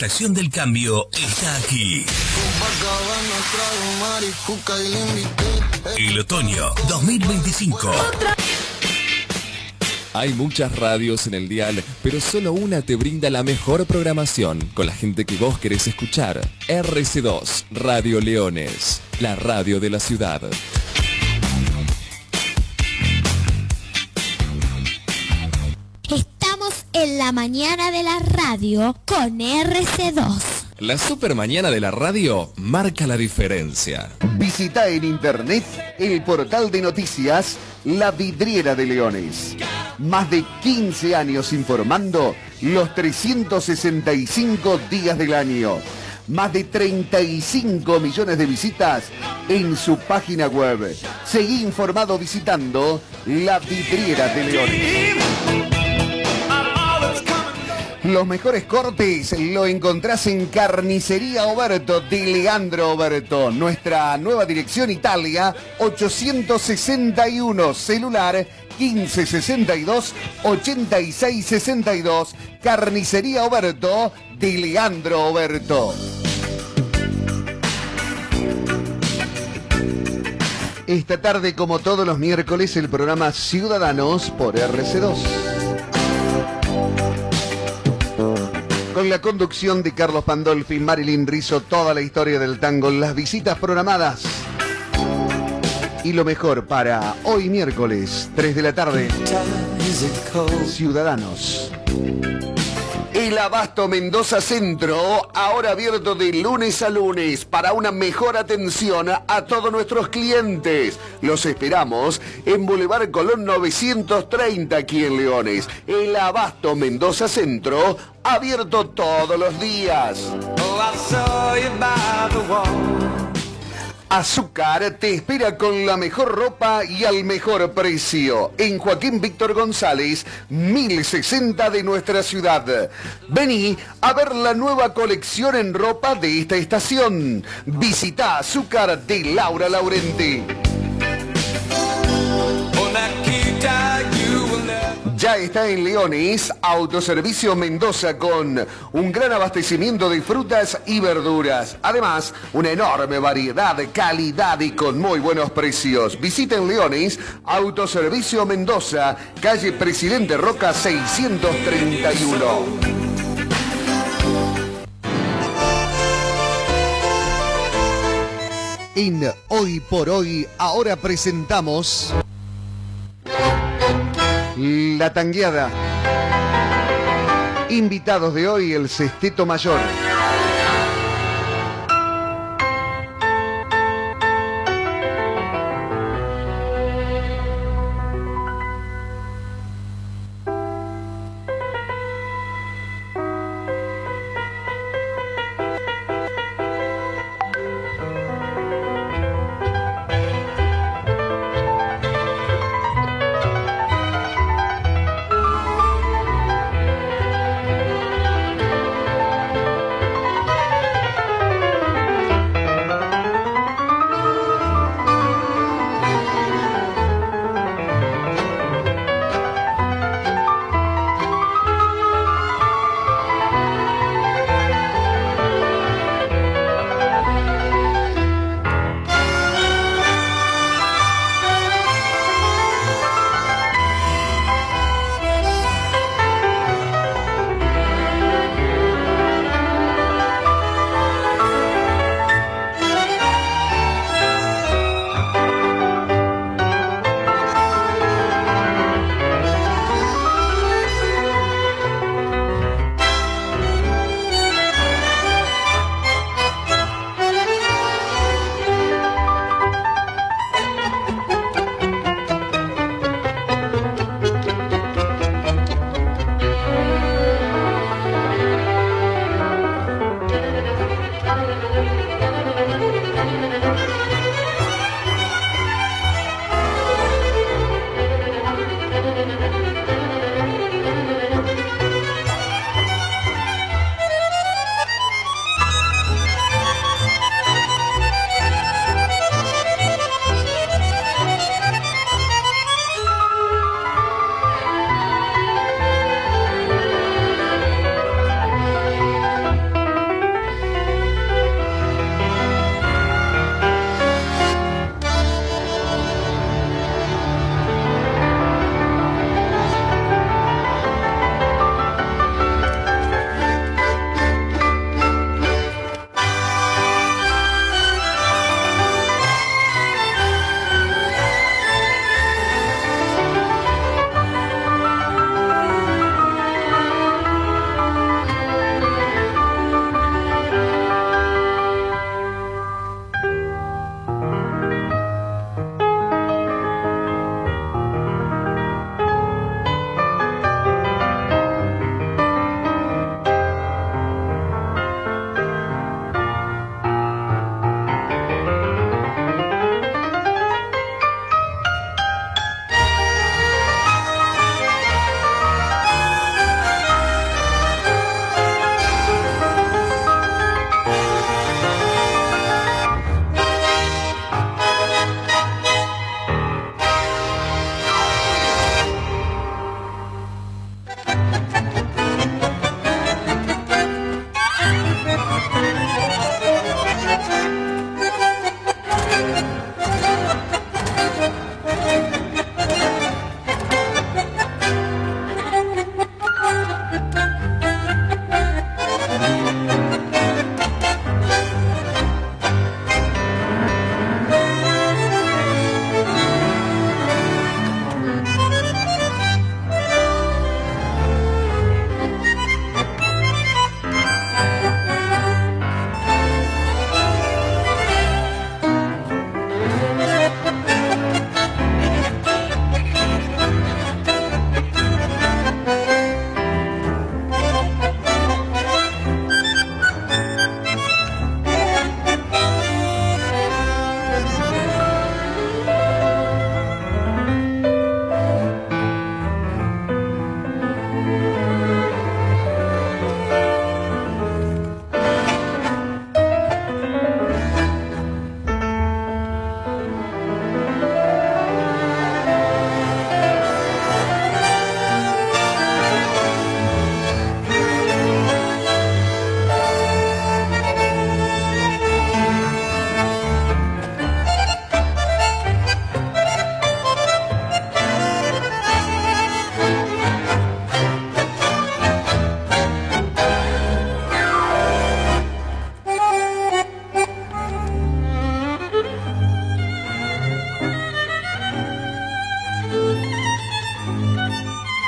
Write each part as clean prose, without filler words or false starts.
estación del cambio está aquí. El otoño 2025. Hay muchas radios en el dial, pero solo una te brinda la mejor programación con la gente que vos querés escuchar. RC2, Radio Leones, la radio de la ciudad. Estamos en la mañana de la radio con RC2. La super mañana de la radio marca la diferencia. Visita en internet el portal de noticias La Vidriera de Leones. Más de 15 años informando los 365 días del año. Más de 35 millones de visitas en su página web. Seguí informado visitando La Vidriera de Leones. Los mejores cortes lo encontrás en Carnicería Oberto de Leandro Oberto. Nuestra nueva dirección Italia 861, celular 1562 8662. Carnicería Oberto de Leandro Oberto. Esta tarde, como todos los miércoles, el programa Ciudadanos por RC2. Con la conducción de Carlos Pandolfi, Marilyn Rizzo, toda la historia del tango, las visitas programadas. Y lo mejor para hoy miércoles, 3 de la tarde, Ciudadanos. El Abasto Mendoza Centro, ahora abierto de lunes a lunes para una mejor atención a todos nuestros clientes. Los esperamos en Boulevard Colón 930 aquí en Leones. El Abasto Mendoza Centro, abierto todos los días. Azúcar te espera con la mejor ropa y al mejor precio. En Joaquín Víctor González, 1060 de nuestra ciudad. Vení a ver la nueva colección en ropa de esta estación. Visita Azúcar de Laura Laurenti. Ya está en Leones, Autoservicio Mendoza con un gran abastecimiento de frutas y verduras. Además, una enorme variedad, calidad y con muy buenos precios. Visiten Leones, Autoservicio Mendoza, calle Presidente Roca 631. En Hoy por Hoy, ahora presentamos La Tangueada. Invitados de hoy, el Sexteto Mayor.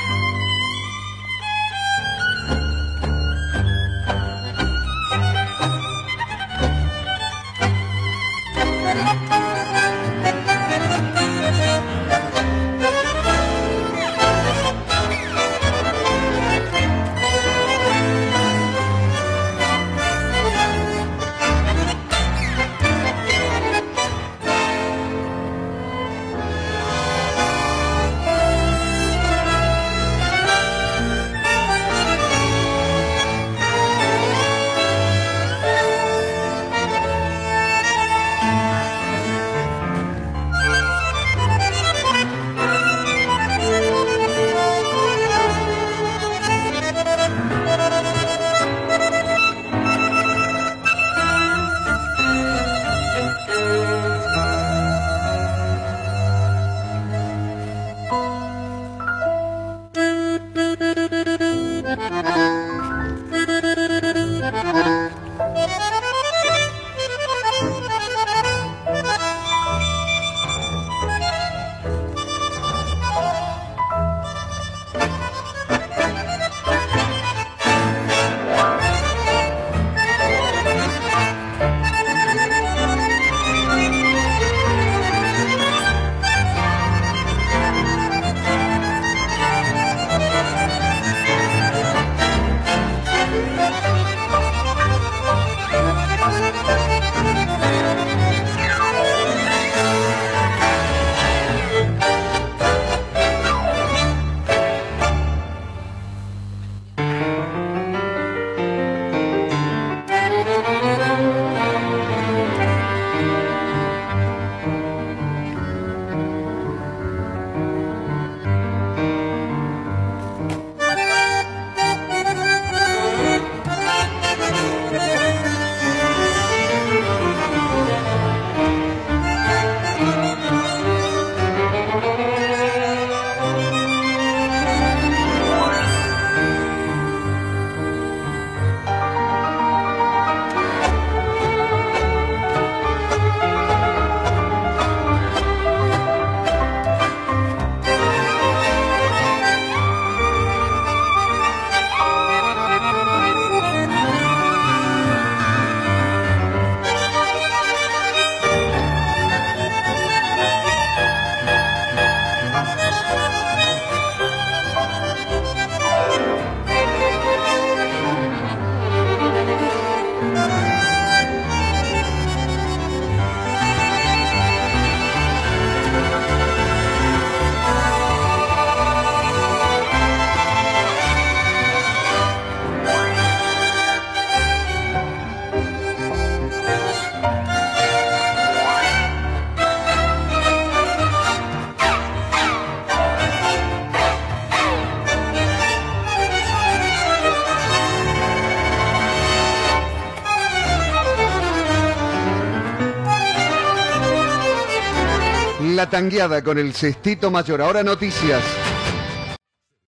La tangueada con el Cestito Mayor. Ahora noticias.